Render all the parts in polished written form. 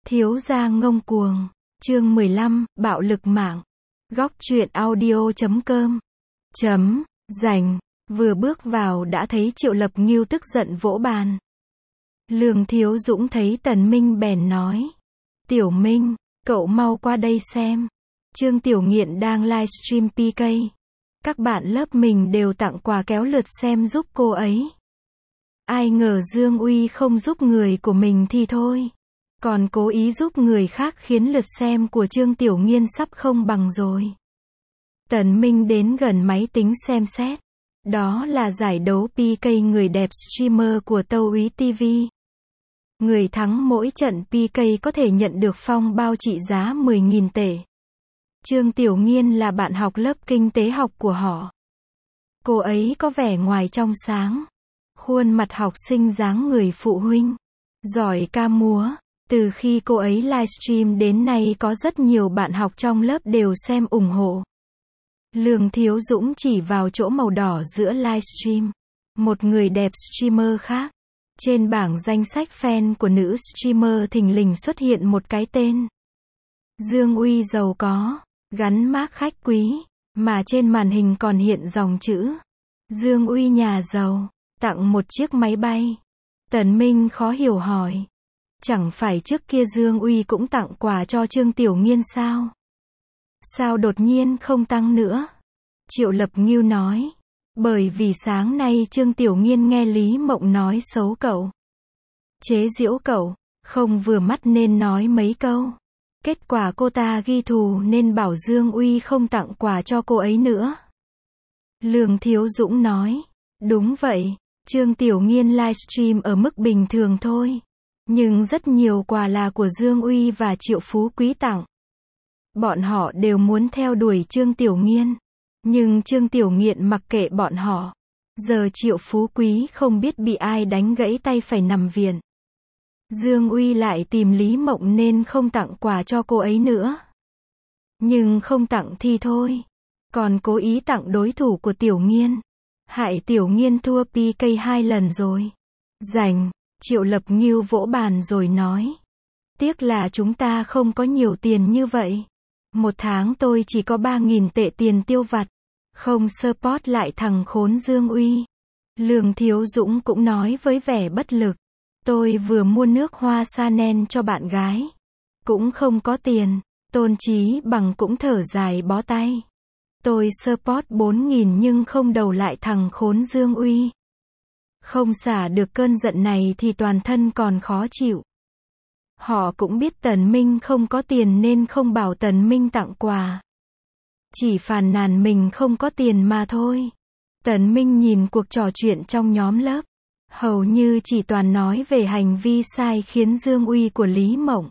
Thiếu gia ngông cuồng. Chương 15, bạo lực mạng. Góc truyện audio.com. Rảnh. Vừa bước vào đã thấy Triệu Lập Ngưu tức giận vỗ bàn. Lương Thiếu Dũng thấy Tần Minh bèn nói. Tiểu Minh, cậu mau qua đây xem. Trương Tiểu Nghiện đang livestream PK. Các bạn lớp mình đều tặng quà kéo lượt xem giúp cô ấy. Ai ngờ Dương Uy không giúp người của mình thì thôi, còn cố ý giúp người khác khiến lượt xem của Trương Tiểu Nghiên sắp không bằng rồi. Tần Minh đến gần máy tính xem xét. Đó là giải đấu PK người đẹp streamer của Tâu Úy TV. Người thắng mỗi trận PK có thể nhận được phong bao trị giá 10.000 tệ. Trương Tiểu Nghiên là bạn học lớp kinh tế học của họ. Cô ấy có vẻ ngoài trong sáng, khuôn mặt học sinh dáng người phụ huynh, giỏi ca múa. Từ khi cô ấy livestream đến nay có rất nhiều bạn học trong lớp đều xem ủng hộ. Lương Thiếu Dũng chỉ vào chỗ màu đỏ giữa livestream. Một người đẹp streamer khác. Trên bảng danh sách fan của nữ streamer thình lình xuất hiện một cái tên. Dương Uy giàu có, gắn mác khách quý, mà trên màn hình còn hiện dòng chữ. Dương Uy nhà giàu, tặng một chiếc máy bay. Tần Minh khó hiểu hỏi. Chẳng phải trước kia Dương Uy cũng tặng quà cho Trương Tiểu Nghiên sao? Sao đột nhiên không tăng nữa? Triệu Lập Ngưu nói. Bởi vì sáng nay Trương Tiểu Nghiên nghe Lý Mộng nói xấu cậu, chế giễu cậu, không vừa mắt nên nói mấy câu. Kết quả cô ta ghi thù nên bảo Dương Uy không tặng quà cho cô ấy nữa. Lương Thiếu Dũng nói. Đúng vậy, Trương Tiểu Nghiên livestream ở mức bình thường thôi. Nhưng rất nhiều quà là của Dương Uy và Triệu Phú Quý tặng. Bọn họ đều muốn theo đuổi Trương Tiểu Nghiên. Nhưng Trương Tiểu Nghiện mặc kệ bọn họ. Giờ Triệu Phú Quý không biết bị ai đánh gãy tay phải nằm viện. Dương Uy lại tìm Lý Mộng nên không tặng quà cho cô ấy nữa. Nhưng không tặng thì thôi, còn cố ý tặng đối thủ của Tiểu Nghiên. Hại Tiểu Nghiên thua PK 2 lần rồi. Rảnh. Triệu Lập Ngưu vỗ bàn rồi nói. Tiếc là chúng ta không có nhiều tiền như vậy. Một tháng tôi chỉ có 3.000 tệ tiền tiêu vặt. Không support lại thằng khốn Dương Uy. Lương Thiếu Dũng cũng nói với vẻ bất lực. Tôi vừa mua nước hoa Chanel cho bạn gái. Cũng không có tiền. Tôn Chí Bằng cũng thở dài bó tay. Tôi support 4.000 nhưng không đầu lại thằng khốn Dương Uy. Không xả được cơn giận này thì toàn thân còn khó chịu. Họ cũng biết Tần Minh không có tiền nên không bảo Tần Minh tặng quà. Chỉ phàn nàn mình không có tiền mà thôi. Tần Minh nhìn cuộc trò chuyện trong nhóm lớp. Hầu như chỉ toàn nói về hành vi sai khiến Dương Uy của Lý Mộng.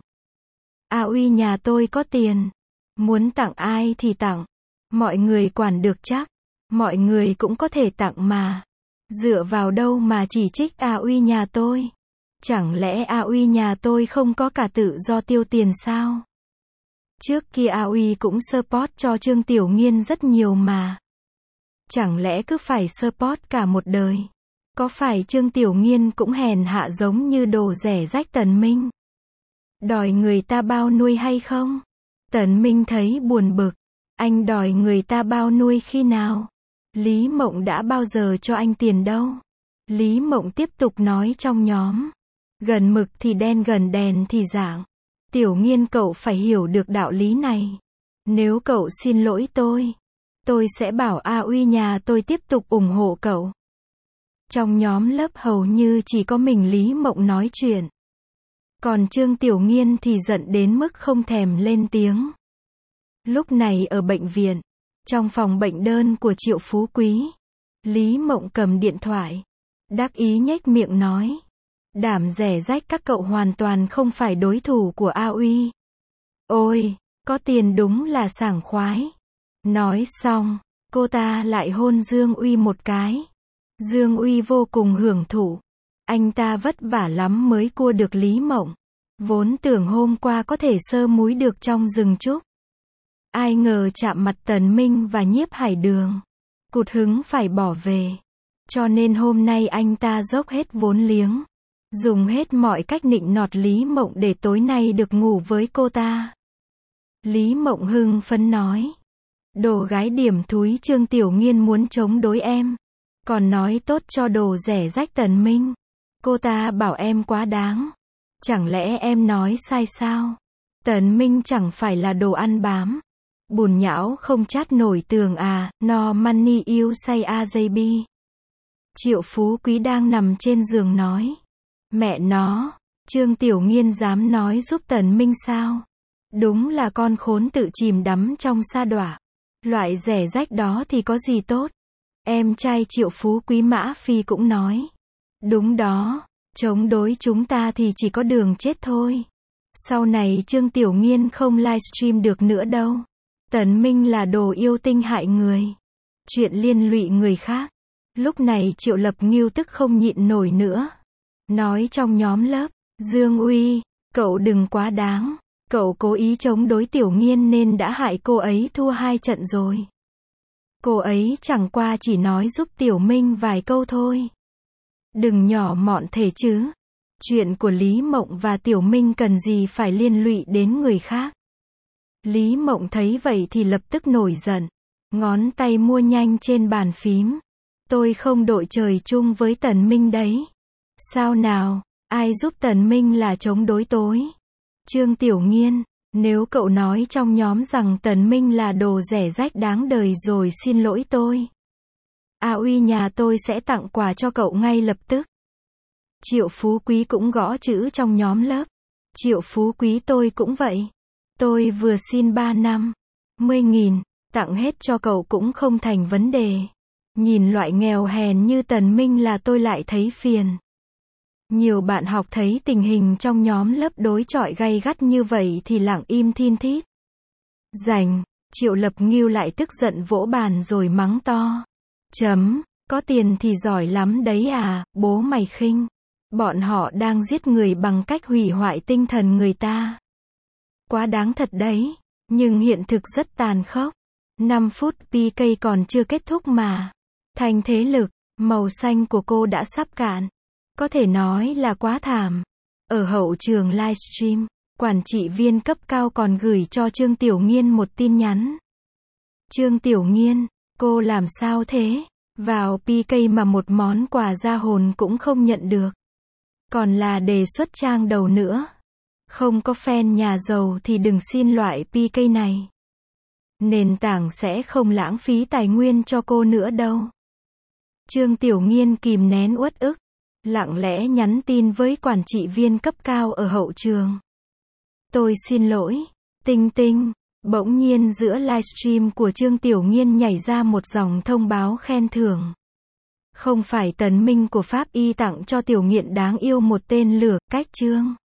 Uy nhà tôi có tiền. Muốn tặng ai thì tặng. Mọi người quản được chắc. Mọi người cũng có thể tặng mà. Dựa vào đâu mà chỉ trích Uy nhà tôi? Chẳng lẽ Uy nhà tôi không có cả tự do tiêu tiền sao? Trước kia Uy cũng support cho Trương Tiểu Nghiên rất nhiều mà. Chẳng lẽ cứ phải support cả một đời? Có phải Trương Tiểu Nghiên cũng hèn hạ giống như đồ rẻ rách Tần Minh? Đòi người ta bao nuôi hay không? Tần Minh thấy buồn bực. Anh đòi người ta bao nuôi khi nào? Lý Mộng đã bao giờ cho anh tiền đâu? Lý Mộng tiếp tục nói trong nhóm. Gần mực thì đen gần đèn thì dạng. Tiểu Nghiên cậu phải hiểu được đạo lý này. Nếu cậu xin lỗi tôi sẽ bảo Uy nhà tôi tiếp tục ủng hộ cậu. Trong nhóm lớp hầu như chỉ có mình Lý Mộng nói chuyện. Còn Trương Tiểu Nghiên thì giận đến mức không thèm lên tiếng. Lúc này ở bệnh viện, trong phòng bệnh đơn của Triệu Phú Quý, Lý Mộng cầm điện thoại, đắc ý nhếch miệng nói. Đảm rẻ rách các cậu hoàn toàn không phải đối thủ của Uy. Ôi, có tiền đúng là sảng khoái. Nói xong, cô ta lại hôn Dương Uy một cái. Dương Uy vô cùng hưởng thụ. Anh ta vất vả lắm mới cua được Lý Mộng. Vốn tưởng hôm qua có thể sơ múi được trong rừng trúc. Ai ngờ chạm mặt Tần Minh và Nhiếp Hải Đường. Cụt hứng phải bỏ về. Cho nên hôm nay anh ta dốc hết vốn liếng. dùng hết mọi cách nịnh nọt Lý Mộng để tối nay được ngủ với cô ta. Lý Mộng hưng phấn nói. Đồ gái điểm thúi Trương Tiểu Nghiên muốn chống đối em. Còn nói tốt cho đồ rẻ rách Tần Minh. Cô ta bảo em quá đáng. Chẳng lẽ em nói sai sao? Tần Minh chẳng phải là đồ ăn bám. Bùn nhão không chát nổi tường à, no money you say AJB. Triệu Phú Quý đang nằm trên giường nói. Mẹ nó, Trương Tiểu Nghiên dám nói giúp Tần Minh sao? Đúng là con khốn tự chìm đắm trong sa đọa. Loại rẻ rách đó thì có gì tốt? Em trai Triệu Phú Quý Mã Phi cũng nói. Đúng đó, chống đối chúng ta thì chỉ có đường chết thôi. Sau này Trương Tiểu Nghiên không livestream được nữa đâu. Tần Minh là đồ yêu tinh hại người. Chuyện liên lụy người khác. Lúc này Triệu Lập Ngưu tức không nhịn nổi nữa. Nói trong nhóm lớp, Dương Uy, cậu đừng quá đáng. Cậu cố ý chống đối Tiểu Nghiên nên đã hại cô ấy thua 2 trận rồi. Cô ấy chẳng qua chỉ nói giúp Tiểu Minh vài câu thôi. Đừng nhỏ mọn thể chứ. Chuyện của Lý Mộng và Tiểu Minh cần gì phải liên lụy đến người khác. Lý Mộng thấy vậy thì lập tức nổi giận. Ngón tay mua nhanh trên bàn phím. Tôi không đội trời chung với Tần Minh đấy. Sao nào, ai giúp Tần Minh là chống đối tối? Trương Tiểu Nghiên, nếu cậu nói trong nhóm rằng Tần Minh là đồ rẻ rách đáng đời rồi xin lỗi tôi. A Uy nhà tôi sẽ tặng quà cho cậu ngay lập tức. Triệu Phú Quý cũng gõ chữ trong nhóm lớp. Triệu Phú Quý tôi cũng vậy. Tôi vừa xin 3 năm, 10.000, tặng hết cho cậu cũng không thành vấn đề. Nhìn loại nghèo hèn như Tần Minh là tôi lại thấy phiền. Nhiều bạn học thấy tình hình trong nhóm lớp đối chọi gay gắt như vậy thì lặng im thin thít. Rảnh, Triệu Lập Ngưu lại tức giận vỗ bàn rồi mắng to. Có tiền thì giỏi lắm đấy à, bố mày khinh. Bọn họ đang giết người bằng cách hủy hoại tinh thần người ta. Quá đáng thật đấy, nhưng hiện thực rất tàn khốc. 5 phút PK còn chưa kết thúc mà. Thành thế lực, màu xanh của cô đã sắp cạn. Có thể nói là quá thảm. Ở hậu trường livestream, quản trị viên cấp cao còn gửi cho Trương Tiểu Nghiên một tin nhắn. Trương Tiểu Nghiên, cô làm sao thế? Vào PK mà một món quà ra hồn cũng không nhận được. Còn là đề xuất trang đầu nữa. Không có fan nhà giàu thì đừng xin loại PK này. Nền tảng sẽ không lãng phí tài nguyên cho cô nữa đâu. Trương Tiểu Nghiên kìm nén uất ức, lặng lẽ nhắn tin với quản trị viên cấp cao ở hậu trường. Tôi xin lỗi, Tinh Tinh. Bỗng nhiên giữa livestream của Trương Tiểu Nghiên nhảy ra một dòng thông báo khen thưởng. Không phải Tần Minh của Pháp Y tặng cho Tiểu Nghiện đáng yêu một tên lửa, cách Trương